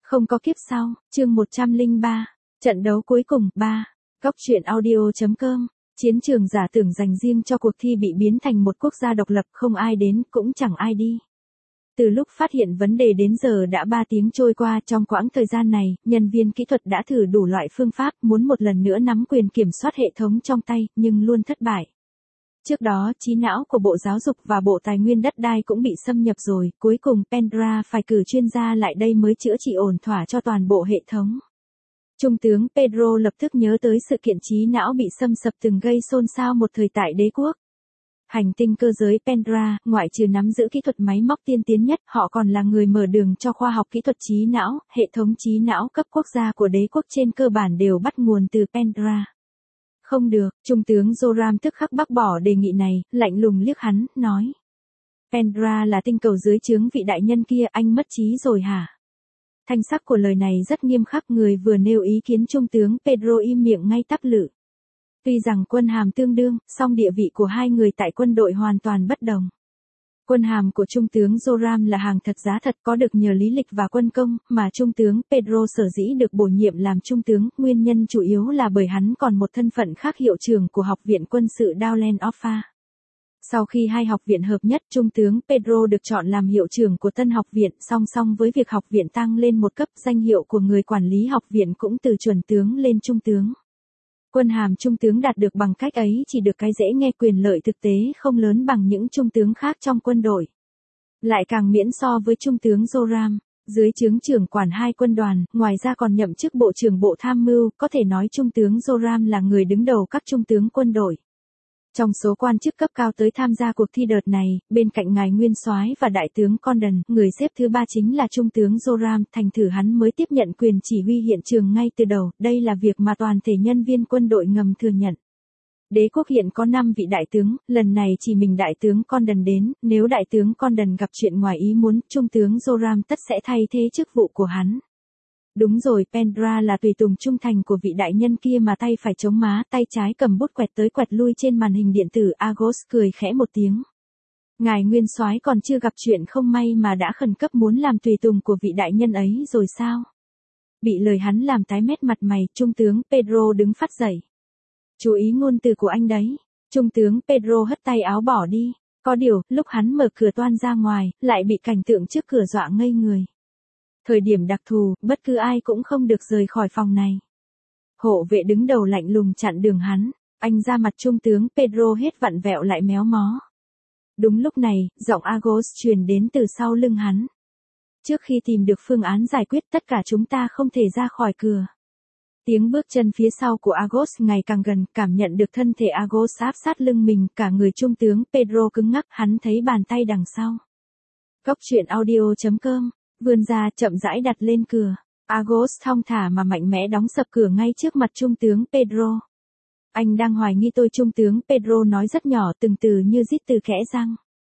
Không có kiếp sau, chương 103. Trận đấu cuối cùng, 3. Góc truyện audio.com. Chiến trường giả tưởng dành riêng cho cuộc thi bị biến thành một quốc gia độc lập, không ai đến, cũng chẳng ai đi. Từ lúc phát hiện vấn đề đến giờ đã 3 tiếng trôi qua, trong quãng thời gian này, nhân viên kỹ thuật đã thử đủ loại phương pháp, muốn một lần nữa nắm quyền kiểm soát hệ thống trong tay, nhưng luôn thất bại. Trước đó, trí não của Bộ Giáo dục và Bộ Tài nguyên Đất đai cũng bị xâm nhập rồi, cuối cùng Pendra phải cử chuyên gia lại đây mới chữa trị ổn thỏa cho toàn bộ hệ thống. Trung tướng Pedro lập tức nhớ tới sự kiện trí não bị xâm sập từng gây xôn xao một thời tại đế quốc. Hành tinh cơ giới Pendra, ngoại trừ nắm giữ kỹ thuật máy móc tiên tiến nhất, họ còn là người mở đường cho khoa học kỹ thuật trí não, hệ thống trí não cấp quốc gia của đế quốc trên cơ bản đều bắt nguồn từ Pendra. Không được, Trung tướng Zoram tức khắc bác bỏ đề nghị này, lạnh lùng liếc hắn, nói. Pendra là tinh cầu dưới trướng vị đại nhân kia, anh mất trí rồi hả? Thanh sắc của lời này rất nghiêm khắc, người vừa nêu ý kiến Trung tướng Pedro im miệng ngay tắp lự. Tuy rằng quân hàm tương đương, song địa vị của hai người tại quân đội hoàn toàn bất đồng. Quân hàm của Trung tướng Zoram là hàng thật giá thật, có được nhờ lý lịch và quân công, mà Trung tướng Pedro sở dĩ được bổ nhiệm làm Trung tướng, nguyên nhân chủ yếu là bởi hắn còn một thân phận khác, hiệu trưởng của Học viện Quân sự Dowland Offa. Sau khi hai học viện hợp nhất, Trung tướng Pedro được chọn làm hiệu trưởng của tân học viện, song song với việc học viện tăng lên một cấp, danh hiệu của người quản lý học viện cũng từ chuẩn tướng lên trung tướng. Quân hàm trung tướng đạt được bằng cách ấy chỉ được cái dễ nghe, quyền lợi thực tế không lớn bằng những trung tướng khác trong quân đội. Lại càng miễn so với Trung tướng Zoram, dưới trướng trưởng quản hai quân đoàn, ngoài ra còn nhậm chức Bộ trưởng Bộ Tham mưu, có thể nói Trung tướng Zoram là người đứng đầu các trung tướng quân đội. Trong số quan chức cấp cao tới tham gia cuộc thi đợt này, bên cạnh ngài Nguyên Soái và Đại tướng Condon, người xếp thứ 3 chính là Trung tướng Zoram, thành thử hắn mới tiếp nhận quyền chỉ huy hiện trường ngay từ đầu, đây là việc mà toàn thể nhân viên quân đội ngầm thừa nhận. Đế quốc hiện có 5 vị đại tướng, lần này chỉ mình Đại tướng Condon đến, nếu Đại tướng Condon gặp chuyện ngoài ý muốn, Trung tướng Zoram tất sẽ thay thế chức vụ của hắn. Đúng rồi, Pendra là tùy tùng trung thành của vị đại nhân kia mà tay phải chống má, tay trái cầm bút quẹt tới quẹt lui trên màn hình điện tử. Agos cười khẽ một tiếng. Ngài Nguyên Soái còn chưa gặp chuyện không may mà đã khẩn cấp muốn làm tùy tùng của vị đại nhân ấy rồi sao? Bị lời hắn làm tái mét mặt mày, Trung tướng Pedro đứng phắt dậy. Chú ý ngôn từ của anh đấy. Trung tướng Pedro hất tay áo bỏ đi. Có điều, lúc hắn mở cửa toan ra ngoài, lại bị cảnh tượng trước cửa dọa ngây người. Thời điểm đặc thù, bất cứ ai cũng không được rời khỏi phòng này. Hộ vệ đứng đầu lạnh lùng chặn đường hắn, anh ra mặt Trung tướng Pedro hết vặn vẹo lại méo mó. Đúng lúc này, giọng Agos truyền đến từ sau lưng hắn. Trước khi tìm được phương án giải quyết, tất cả chúng ta không thể ra khỏi cửa. Tiếng bước chân phía sau của Agos ngày càng gần, cảm nhận được thân thể Agos áp sát lưng mình, cả người Trung tướng Pedro cứng ngắc, hắn thấy bàn tay đằng sau. Góc truyện audio.com. Vươn ra chậm rãi đặt lên cửa. Agos thong thả mà mạnh mẽ đóng sập cửa ngay trước mặt Trung tướng Pedro. Anh đang hoài nghi tôi, Trung tướng Pedro nói rất nhỏ, từng từ như rít từ kẽ răng.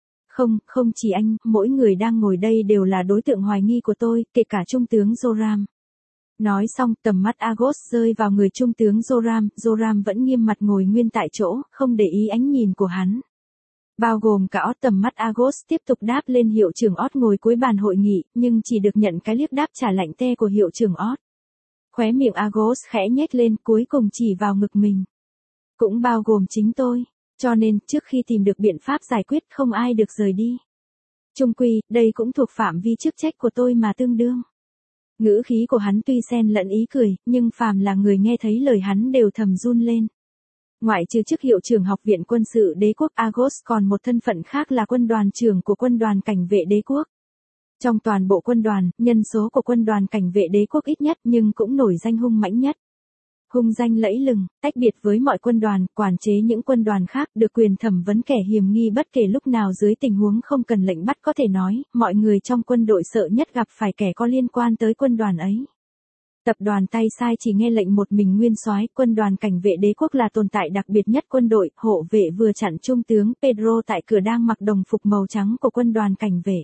Không chỉ anh, mỗi người đang ngồi đây đều là đối tượng hoài nghi của tôi, kể cả Trung tướng Zoram. Nói xong, tầm mắt Agos rơi vào người Trung tướng Zoram, Zoram vẫn nghiêm mặt ngồi nguyên tại chỗ, không để ý ánh nhìn của hắn. Bao gồm cả Ott. Tầm mắt Agos tiếp tục đáp lên hiệu trưởng Ott ngồi cuối bàn hội nghị, nhưng chỉ được nhận cái liếc đáp trả lạnh tê của hiệu trưởng Ott. Khóe miệng Agos khẽ nhếch lên, cuối cùng chỉ vào ngực mình. Cũng bao gồm chính tôi, cho nên, trước khi tìm được biện pháp giải quyết, không ai được rời đi. Chung quy, đây cũng thuộc phạm vi chức trách của tôi mà tương đương. Ngữ khí của hắn tuy xen lẫn ý cười, nhưng phàm là người nghe thấy lời hắn đều thầm run lên. Ngoại trừ chức hiệu trưởng Học viện Quân sự Đế quốc, Agos còn một thân phận khác là quân đoàn trưởng của quân đoàn cảnh vệ đế quốc. Trong toàn bộ quân đoàn, nhân số của quân đoàn cảnh vệ đế quốc ít nhất nhưng cũng nổi danh hung mãnh nhất. Hung danh lẫy lừng, tách biệt với mọi quân đoàn, quản chế những quân đoàn khác, được quyền thẩm vấn kẻ hiềm nghi bất kể lúc nào dưới tình huống không cần lệnh bắt, có thể nói, mọi người trong quân đội sợ nhất gặp phải kẻ có liên quan tới quân đoàn ấy. Tập đoàn tay sai chỉ nghe lệnh một mình Nguyên Soái, quân đoàn cảnh vệ đế quốc là tồn tại đặc biệt nhất quân đội, hộ vệ vừa chặn Trung tướng Pedro tại cửa đang mặc đồng phục màu trắng của quân đoàn cảnh vệ.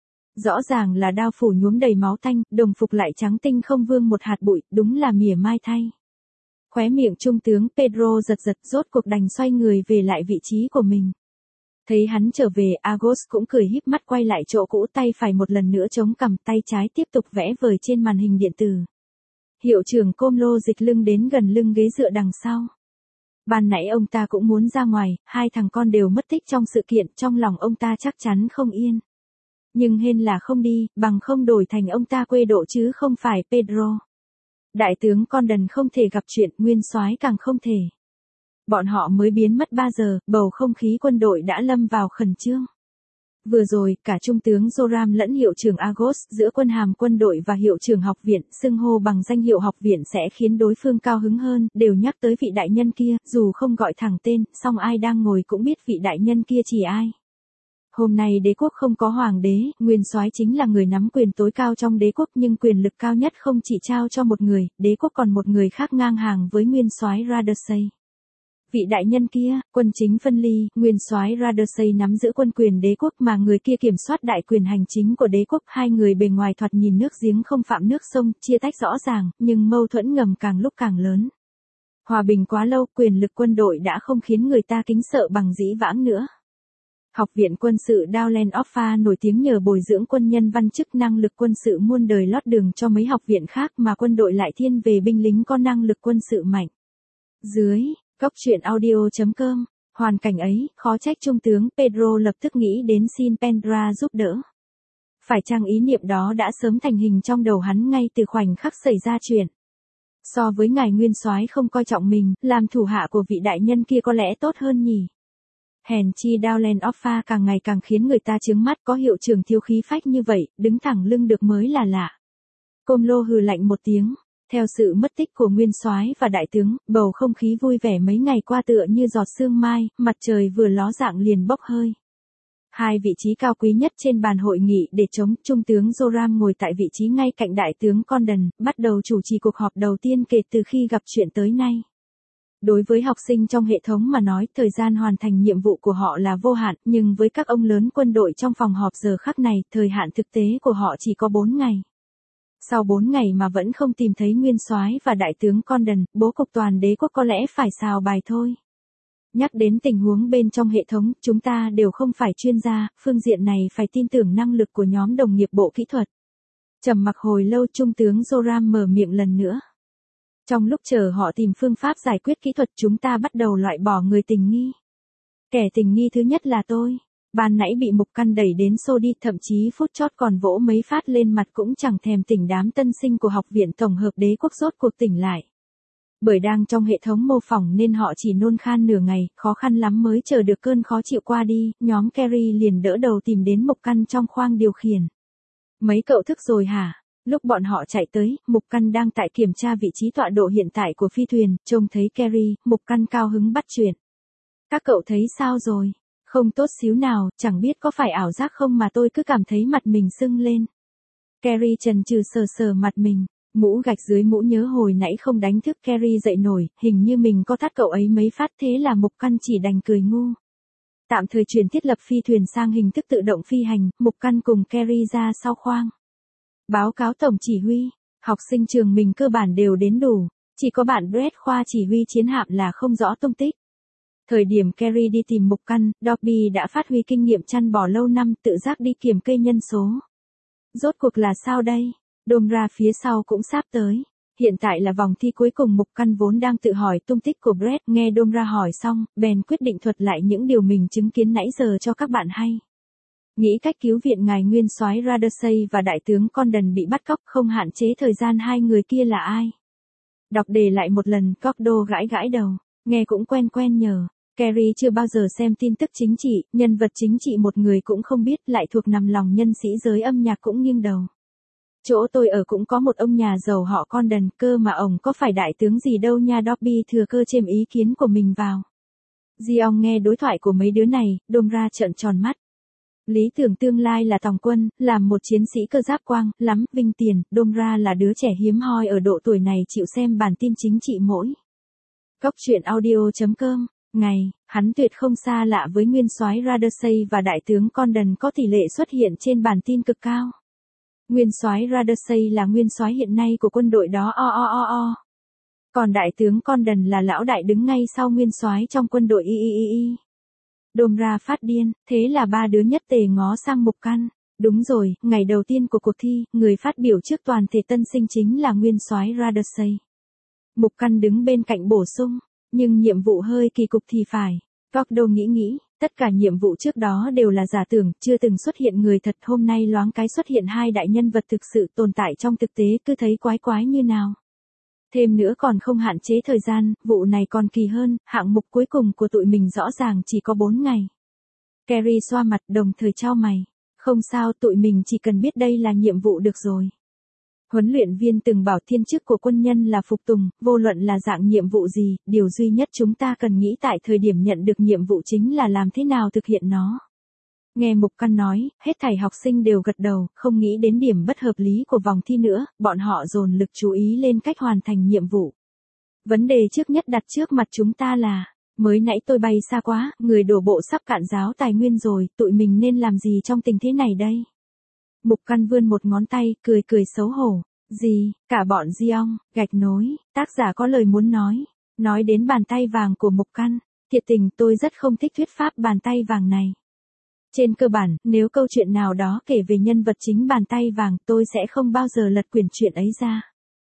Rõ ràng là đao phủ nhuốm đầy máu tanh, đồng phục lại trắng tinh không vương một hạt bụi, đúng là mỉa mai thay. Khóe miệng Trung tướng Pedro giật giật, rốt cuộc đành xoay người về lại vị trí của mình. Thấy hắn trở về, Argos cũng cười híp mắt quay lại chỗ cũ, tay phải một lần nữa chống cằm, tay trái tiếp tục vẽ vời trên màn hình điện tử. Hiệu trưởng Comlo dịch lưng đến gần lưng ghế dựa đằng sau. Ban nãy ông ta cũng muốn ra ngoài, hai thằng con đều mất tích trong sự kiện, trong lòng ông ta chắc chắn không yên. Nhưng hên là không đi, bằng không đổi thành ông ta quê độ chứ không phải Pedro. Đại tướng Condon không thể gặp chuyện, nguyên soái càng không thể. Bọn họ mới biến mất 3 giờ, bầu không khí quân đội đã lâm vào khẩn trương. Vừa rồi, cả trung tướng Joram lẫn hiệu trưởng Argos, giữa quân hàm quân đội và hiệu trưởng học viện, xưng hô bằng danh hiệu học viện sẽ khiến đối phương cao hứng hơn, đều nhắc tới vị đại nhân kia, dù không gọi thẳng tên, song ai đang ngồi cũng biết vị đại nhân kia chỉ ai. Hôm nay đế quốc không có hoàng đế, nguyên soái chính là người nắm quyền tối cao trong đế quốc, nhưng quyền lực cao nhất không chỉ trao cho một người, đế quốc còn một người khác ngang hàng với nguyên soái Radersay. Vị đại nhân kia, quân chính phân ly, nguyên soái Radersay nắm giữ quân quyền đế quốc mà người kia kiểm soát đại quyền hành chính của đế quốc, hai người bề ngoài thoạt nhìn nước giếng không phạm nước sông, chia tách rõ ràng, nhưng mâu thuẫn ngầm càng lúc càng lớn. Hòa bình quá lâu, quyền lực quân đội đã không khiến người ta kính sợ bằng dĩ vãng nữa. Học viện quân sự Dowland Offa nổi tiếng nhờ bồi dưỡng quân nhân văn chức năng lực quân sự muôn đời lót đường cho mấy học viện khác, mà quân đội lại thiên về binh lính có năng lực quân sự mạnh. Dưới Góc truyện audio.com, hoàn cảnh ấy, khó trách trung tướng Pedro lập tức nghĩ đến xin Pendra giúp đỡ. Phải chăng ý niệm đó đã sớm thành hình trong đầu hắn ngay từ khoảnh khắc xảy ra chuyện. So với ngài nguyên soái không coi trọng mình, làm thủ hạ của vị đại nhân kia có lẽ tốt hơn nhỉ. Hèn chi Dowland Offa càng ngày càng khiến người ta chướng mắt, có hiệu trưởng thiếu khí phách như vậy, đứng thẳng lưng được mới là lạ. Comlo hừ lạnh một tiếng. Theo sự mất tích của nguyên soái và đại tướng, bầu không khí vui vẻ mấy ngày qua tựa như giọt sương mai, mặt trời vừa ló dạng liền bốc hơi. Hai vị trí cao quý nhất trên bàn hội nghị để chống, trung tướng Joram ngồi tại vị trí ngay cạnh đại tướng Condon, bắt đầu chủ trì cuộc họp đầu tiên kể từ khi gặp chuyện tới nay. Đối với học sinh trong hệ thống mà nói, thời gian hoàn thành nhiệm vụ của họ là vô hạn, nhưng với các ông lớn quân đội trong phòng họp giờ khắc này, thời hạn thực tế của họ chỉ có 4 ngày. Sau 4 ngày mà vẫn không tìm thấy nguyên soái và đại tướng Condon, bố cục toàn đế quốc có lẽ phải xào bài thôi. Nhắc đến tình huống bên trong hệ thống, chúng ta đều không phải chuyên gia, phương diện này phải tin tưởng năng lực của nhóm đồng nghiệp bộ kỹ thuật. Trầm mặc hồi lâu, trung tướng Joram mở miệng lần nữa. Trong lúc chờ họ tìm phương pháp giải quyết kỹ thuật, chúng ta bắt đầu loại bỏ người tình nghi. Kẻ tình nghi thứ nhất là tôi. Ban nãy bị Mục Căn đẩy đến xô đi, thậm chí phút chót còn vỗ mấy phát lên mặt cũng chẳng thèm tỉnh. Đám tân sinh của học viện tổng hợp đế quốc rốt cuộc tỉnh lại. Bởi đang trong hệ thống mô phỏng nên họ chỉ nôn khan nửa ngày, khó khăn lắm mới chờ được cơn khó chịu qua đi, nhóm Carrie liền đỡ đầu tìm đến Mục Căn trong khoang điều khiển. Mấy cậu thức rồi hả? Lúc bọn họ chạy tới, Mục Căn đang tại kiểm tra vị trí tọa độ hiện tại của phi thuyền, trông thấy Carrie, Mục Căn cao hứng bắt chuyện. Các cậu thấy sao rồi? Không tốt xíu nào, chẳng biết có phải ảo giác không mà tôi cứ cảm thấy mặt mình sưng lên. Carrie chần chừ sờ sờ mặt mình, mũ gạch dưới mũ nhớ hồi nãy không đánh thức Carrie dậy nổi, hình như mình có thắt cậu ấy mấy phát, thế là Mục Căn chỉ đành cười ngu. Tạm thời chuyển thiết lập phi thuyền sang hình thức tự động phi hành, Mục Căn cùng Carrie ra sau khoang. Báo cáo tổng chỉ huy, học sinh trường mình cơ bản đều đến đủ, chỉ có bạn Brett khoa chỉ huy chiến hạm là không rõ tung tích. Thời điểm Carrie đi tìm Mục Căn, Dobby đã phát huy kinh nghiệm chăn bò lâu năm, tự giác đi kiểm kê nhân số. Rốt cuộc là sao đây? Domra phía sau cũng sắp tới. Hiện tại là vòng thi cuối cùng, Mục Căn vốn đang tự hỏi tung tích của Brett, nghe Domra hỏi xong, bèn quyết định thuật lại những điều mình chứng kiến nãy giờ cho các bạn hay. Nghĩ cách cứu viện ngài nguyên soái Radersay và đại tướng Condon bị bắt cóc, không hạn chế thời gian hai người kia là ai. Đọc đề lại một lần, Cordo gãi gãi đầu, nghe cũng quen quen nhờ. Carrie chưa bao giờ xem tin tức chính trị, nhân vật chính trị một người cũng không biết, lại thuộc nằm lòng nhân sĩ giới âm nhạc cũng nghiêng đầu. Chỗ tôi ở cũng có một ông nhà giàu họ Condon, cơ mà ông có phải đại tướng gì đâu nha. Dobby thừa cơ chêm ý kiến của mình vào. Gideon nghe đối thoại của mấy đứa này, Domra trợn tròn mắt. Lý tưởng tương lai là tòng quân, làm một chiến sĩ cơ giáp quang, lắm, vinh tiền, Domra là đứa trẻ hiếm hoi ở độ tuổi này chịu xem bản tin chính trị mỗi. Góc truyện audio.com, ngày, hắn tuyệt không xa lạ với nguyên soái Radersay và đại tướng Condon có tỷ lệ xuất hiện trên bản tin cực cao. Nguyên soái Radersay là nguyên soái hiện nay của quân đội đó Còn đại tướng Condon là lão đại đứng ngay sau nguyên soái trong quân đội Đôm ra phát điên, thế là ba đứa nhất tề ngó sang Mục Căn. Đúng rồi, ngày đầu tiên của cuộc thi, người phát biểu trước toàn thể tân sinh chính là nguyên soái Radersey. Mục Căn đứng bên cạnh bổ sung, nhưng nhiệm vụ hơi kỳ cục thì phải. Gordo nghĩ, tất cả nhiệm vụ trước đó đều là giả tưởng, chưa từng xuất hiện người thật, hôm nay loáng cái xuất hiện hai đại nhân vật thực sự tồn tại trong thực tế, cứ thấy quái quái như nào. Thêm nữa còn không hạn chế thời gian, vụ này còn kỳ hơn, hạng mục cuối cùng của tụi mình rõ ràng chỉ có 4 ngày. Kerry xoa mặt đồng thời chau mày. Không sao, tụi mình chỉ cần biết đây là nhiệm vụ được rồi. Huấn luyện viên từng bảo thiên chức của quân nhân là phục tùng, vô luận là dạng nhiệm vụ gì, điều duy nhất chúng ta cần nghĩ tại thời điểm nhận được nhiệm vụ chính là làm thế nào thực hiện nó. Nghe Mục Căn nói, hết thảy học sinh đều gật đầu, không nghĩ đến điểm bất hợp lý của vòng thi nữa, bọn họ dồn lực chú ý lên cách hoàn thành nhiệm vụ. Vấn đề trước nhất đặt trước mặt chúng ta là, mới nãy tôi bay xa quá, người đổ bộ sắp cạn giáo tài nguyên rồi, tụi mình nên làm gì trong tình thế này đây? Mục Căn vươn một ngón tay, cười xấu hổ. Gì, cả bọn Giong, gạch nối, tác giả có lời muốn nói đến bàn tay vàng của Mục Căn. Thiệt tình tôi rất không thích thuyết pháp bàn tay vàng này. Trên cơ bản, nếu câu chuyện nào đó kể về nhân vật chính bàn tay vàng, tôi sẽ không bao giờ lật quyển truyện ấy ra.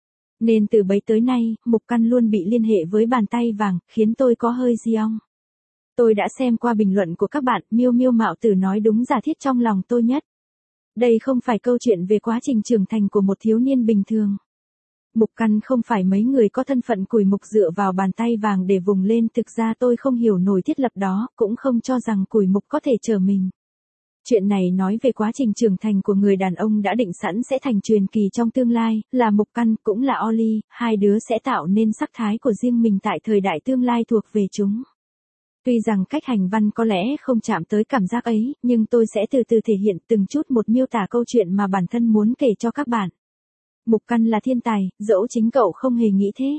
Nên từ bấy tới nay, Mục Căn luôn bị liên hệ với bàn tay vàng, khiến tôi có hơi Giong. Tôi đã xem qua bình luận của các bạn, Miêu Miêu Mạo Tử nói đúng giả thiết trong lòng tôi nhất. Đây không phải câu chuyện về quá trình trưởng thành của một thiếu niên bình thường. Mục Căn không phải mấy người có thân phận cùi mục dựa vào bàn tay vàng để vùng lên, thực ra tôi không hiểu nổi thiết lập đó, cũng không cho rằng cùi mục có thể trở mình. Chuyện này nói về quá trình trưởng thành của người đàn ông đã định sẵn sẽ thành truyền kỳ trong tương lai, là Mục Căn cũng là Ollie, hai đứa sẽ tạo nên sắc thái của riêng mình tại thời đại tương lai thuộc về chúng. Tuy rằng cách hành văn có lẽ không chạm tới cảm giác ấy, nhưng tôi sẽ từ từ thể hiện từng chút một miêu tả câu chuyện mà bản thân muốn kể cho các bạn. Mục Căn là thiên tài, dẫu chính cậu không hề nghĩ thế.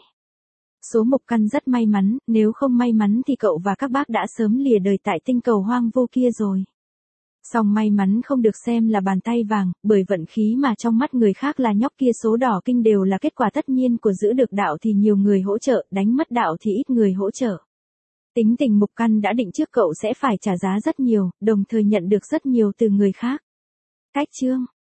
Số Mục Căn rất may mắn, nếu không may mắn thì cậu và các bác đã sớm lìa đời tại tinh cầu hoang vu kia rồi. Song may mắn không được xem là bàn tay vàng, bởi vận khí mà trong mắt người khác là nhóc kia số đỏ kinh đều là kết quả tất nhiên của giữ được đạo thì nhiều người hỗ trợ, đánh mất đạo thì ít người hỗ trợ. Tính tình Mục Căn đã định trước cậu sẽ phải trả giá rất nhiều, đồng thời nhận được rất nhiều từ người khác. Cách chương